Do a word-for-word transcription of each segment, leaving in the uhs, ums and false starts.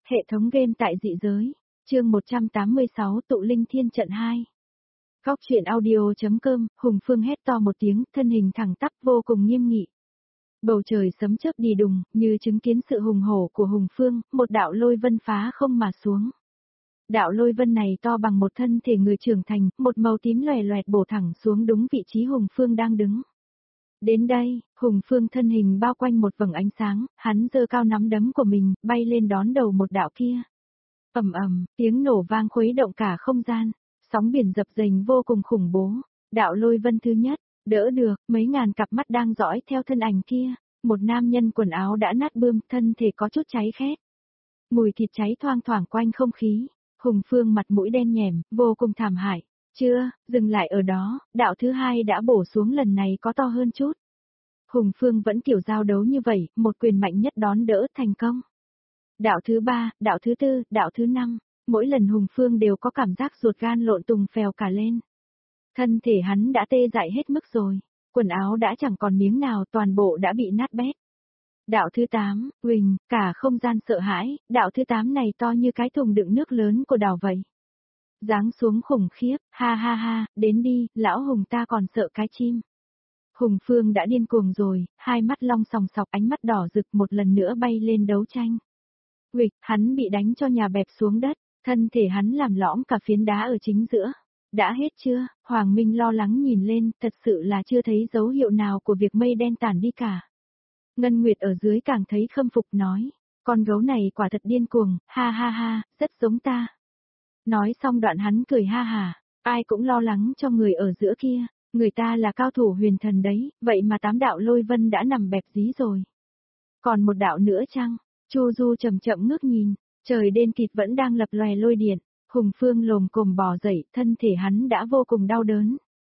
Hệ thống game tại dị giới, chương một trăm tám mươi sáu tụ linh thiên trận hai. Góc truyện audio.com, Hùng Phương hét to một tiếng, thân hình thẳng tắp vô cùng nghiêm nghị. Bầu trời sấm chớp đi đùng, như chứng kiến sự hùng hổ của Hùng Phương, một đạo lôi vân phá không mà xuống. Đạo lôi vân này to bằng một thân thể người trưởng thành, một màu tím loè loẹt bổ thẳng xuống đúng vị trí Hùng Phương đang đứng. Đến đây, Hùng Phương thân hình bao quanh một vầng ánh sáng, hắn giơ cao nắm đấm của mình, bay lên đón đầu một đạo kia. Ầm ầm, tiếng nổ vang khuấy động cả không gian, sóng biển dập dềnh vô cùng khủng bố. Đạo lôi vân thứ nhất, đỡ được, mấy ngàn cặp mắt đang dõi theo thân ảnh kia. Một nam nhân quần áo đã nát bươm, thân thể có chút cháy khét. Mùi thịt cháy thoang thoảng quanh không khí. Hùng Phương mặt mũi đen nhẻm, vô cùng thảm hại. Chưa, dừng lại ở đó, đạo thứ hai đã bổ xuống, lần này có to hơn chút. Hùng Phương vẫn kiểu giao đấu như vậy, một quyền mạnh nhất đón đỡ thành công. Đạo thứ ba, đạo thứ tư, đạo thứ năm, mỗi lần Hùng Phương đều có cảm giác ruột gan lộn tùng phèo cả lên. Thân thể hắn đã tê dại hết mức rồi, quần áo đã chẳng còn miếng nào, toàn bộ đã bị nát bét. Đạo thứ tám, huỳnh, cả không gian sợ hãi, đạo thứ tám này to như cái thùng đựng nước lớn của đảo vậy. Giáng xuống khủng khiếp, ha ha ha, đến đi, lão Hùng ta còn sợ cái chim. Hùng Phương đã điên cuồng rồi, hai mắt long sòng sọc, ánh mắt đỏ rực, một lần nữa bay lên đấu tranh. Huỵch, hắn bị đánh cho nhà bẹp xuống đất, thân thể hắn làm lõm cả phiến đá ở chính giữa. Đã hết chưa? Hoàng Minh lo lắng nhìn lên, thật sự là chưa thấy dấu hiệu nào của việc mây đen tản đi cả. Ngân Nguyệt ở dưới càng thấy khâm phục nói, con gấu này quả thật điên cuồng, ha ha ha, rất giống ta. Nói xong đoạn hắn cười ha hà, ai cũng lo lắng cho người ở giữa kia, người ta là cao thủ huyền thần đấy, vậy mà tám đạo lôi vân đã nằm bẹp dí rồi. Còn một đạo nữa chăng? Chu Du chậm chậm ngước nhìn, trời đen kịt vẫn đang lập lòe lôi điện, Hùng Phương lồm cồm bò dậy, thân thể hắn đã vô cùng đau đớn.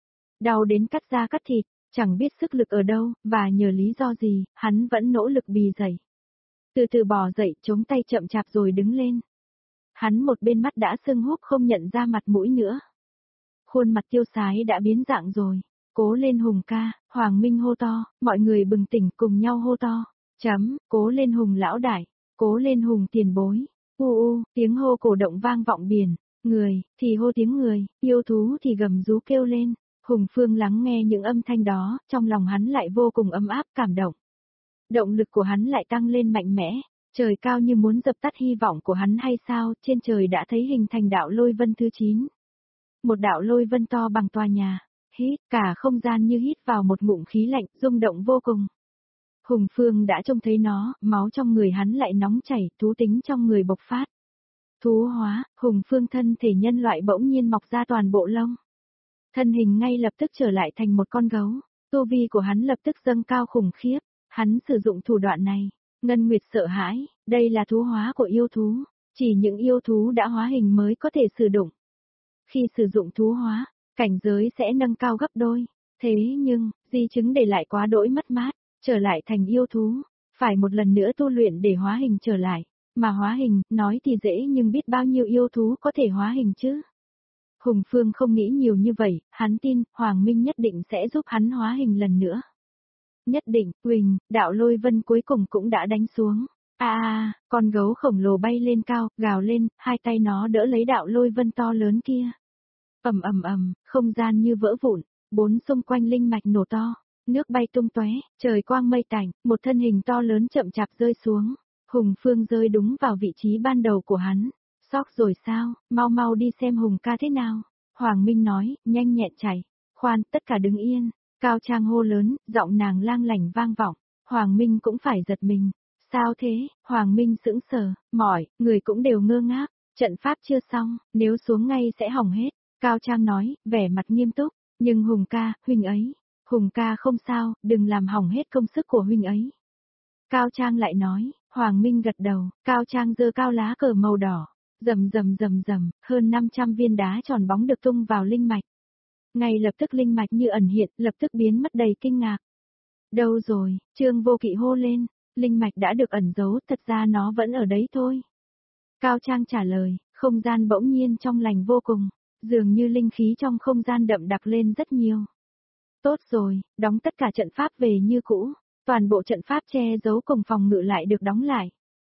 Đau đến cắt da cắt thịt, chẳng biết sức lực ở đâu, và nhờ lý do gì, hắn vẫn nỗ lực bì dậy. Từ từ bò dậy, chống tay chậm chạp rồi đứng lên. Hắn một bên mắt đã sưng húp không nhận ra mặt mũi nữa. Khuôn mặt tiêu sái đã biến dạng rồi. Cố lên Hùng ca, Hoàng Minh hô to, mọi người bừng tỉnh cùng nhau hô to. Chấm, cố lên Hùng lão đại, cố lên Hùng tiền bối. U u, tiếng hô cổ động vang vọng biển. Người, thì hô tiếng người, yêu thú thì gầm rú kêu lên. Hùng Phương lắng nghe những âm thanh đó, trong lòng hắn lại vô cùng ấm áp cảm động. Động lực của hắn lại tăng lên mạnh mẽ. Trời cao như muốn dập tắt hy vọng của hắn hay sao, trên trời đã thấy hình thành đạo lôi vân thứ chín. Một đạo lôi vân to bằng tòa nhà, hít, cả không gian như hít vào một ngụm khí lạnh, rung động vô cùng. Hùng Phương đã trông thấy nó, máu trong người hắn lại nóng chảy, thú tính trong người bộc phát. Thú hóa, Hùng Phương thân thể nhân loại bỗng nhiên mọc ra toàn bộ lông. Thân hình ngay lập tức trở lại thành một con gấu, tu vi của hắn lập tức dâng cao khủng khiếp, hắn sử dụng thủ đoạn này. Ngân Nguyệt sợ hãi, đây là thú hóa của yêu thú, chỉ những yêu thú đã hóa hình mới có thể sử dụng. Khi sử dụng thú hóa, cảnh giới sẽ nâng cao gấp đôi, thế nhưng, di chứng để lại quá đỗi mất mát, trở lại thành yêu thú, phải một lần nữa tu luyện để hóa hình trở lại, mà hóa hình, nói thì dễ nhưng biết bao nhiêu yêu thú có thể hóa hình chứ. Hùng Phương không nghĩ nhiều như vậy, hắn tin, Hoàng Minh nhất định sẽ giúp hắn hóa hình lần nữa. Nhất định, huỳnh, đạo lôi vân cuối cùng cũng đã đánh xuống. À à, con gấu khổng lồ bay lên cao, gào lên, hai tay nó đỡ lấy đạo lôi vân to lớn kia. Ầm ầm ầm, không gian như vỡ vụn, bốn xung quanh linh mạch nổ to, nước bay tung tóe, trời quang mây tạnh, một thân hình to lớn chậm chạp rơi xuống. Hùng Phương rơi đúng vào vị trí ban đầu của hắn. Sóc rồi sao, mau mau đi xem Hùng ca thế nào. Hoàng Minh nói, nhanh nhẹn chạy. Khoan, tất cả đứng yên. Cao Trang hô lớn, giọng nàng lang lảnh vang vọng. Hoàng Minh cũng phải giật mình. Sao thế? Hoàng Minh sững sờ, mỏi, người cũng đều ngơ ngác. Trận pháp chưa xong, nếu xuống ngay sẽ hỏng hết. Cao Trang nói, vẻ mặt nghiêm túc. Nhưng Hùng ca, huynh ấy. Hùng ca không sao, đừng làm hỏng hết công sức của huynh ấy. Cao Trang lại nói, Hoàng Minh gật đầu, Cao Trang giơ cao lá cờ màu đỏ. Rầm rầm rầm rầm, hơn năm trăm viên đá tròn bóng được tung vào linh mạch. Ngay lập tức linh mạch như ẩn hiện, lập tức biến mất đầy kinh ngạc. Đâu rồi? Trương Vô Kỵ hô lên, linh mạch đã được ẩn giấu, thật ra nó vẫn ở đấy thôi. Cao Trang trả lời, không gian bỗng nhiên trong lành vô cùng, dường như linh khí trong không gian đậm đặc lên rất nhiều. Tốt rồi, đóng tất cả trận pháp về như cũ, toàn bộ trận pháp che giấu cùng phòng ngự lại được đóng lại.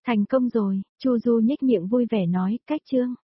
Thành công rồi, Chu Du nhếch miệng vui vẻ nói, cách chương.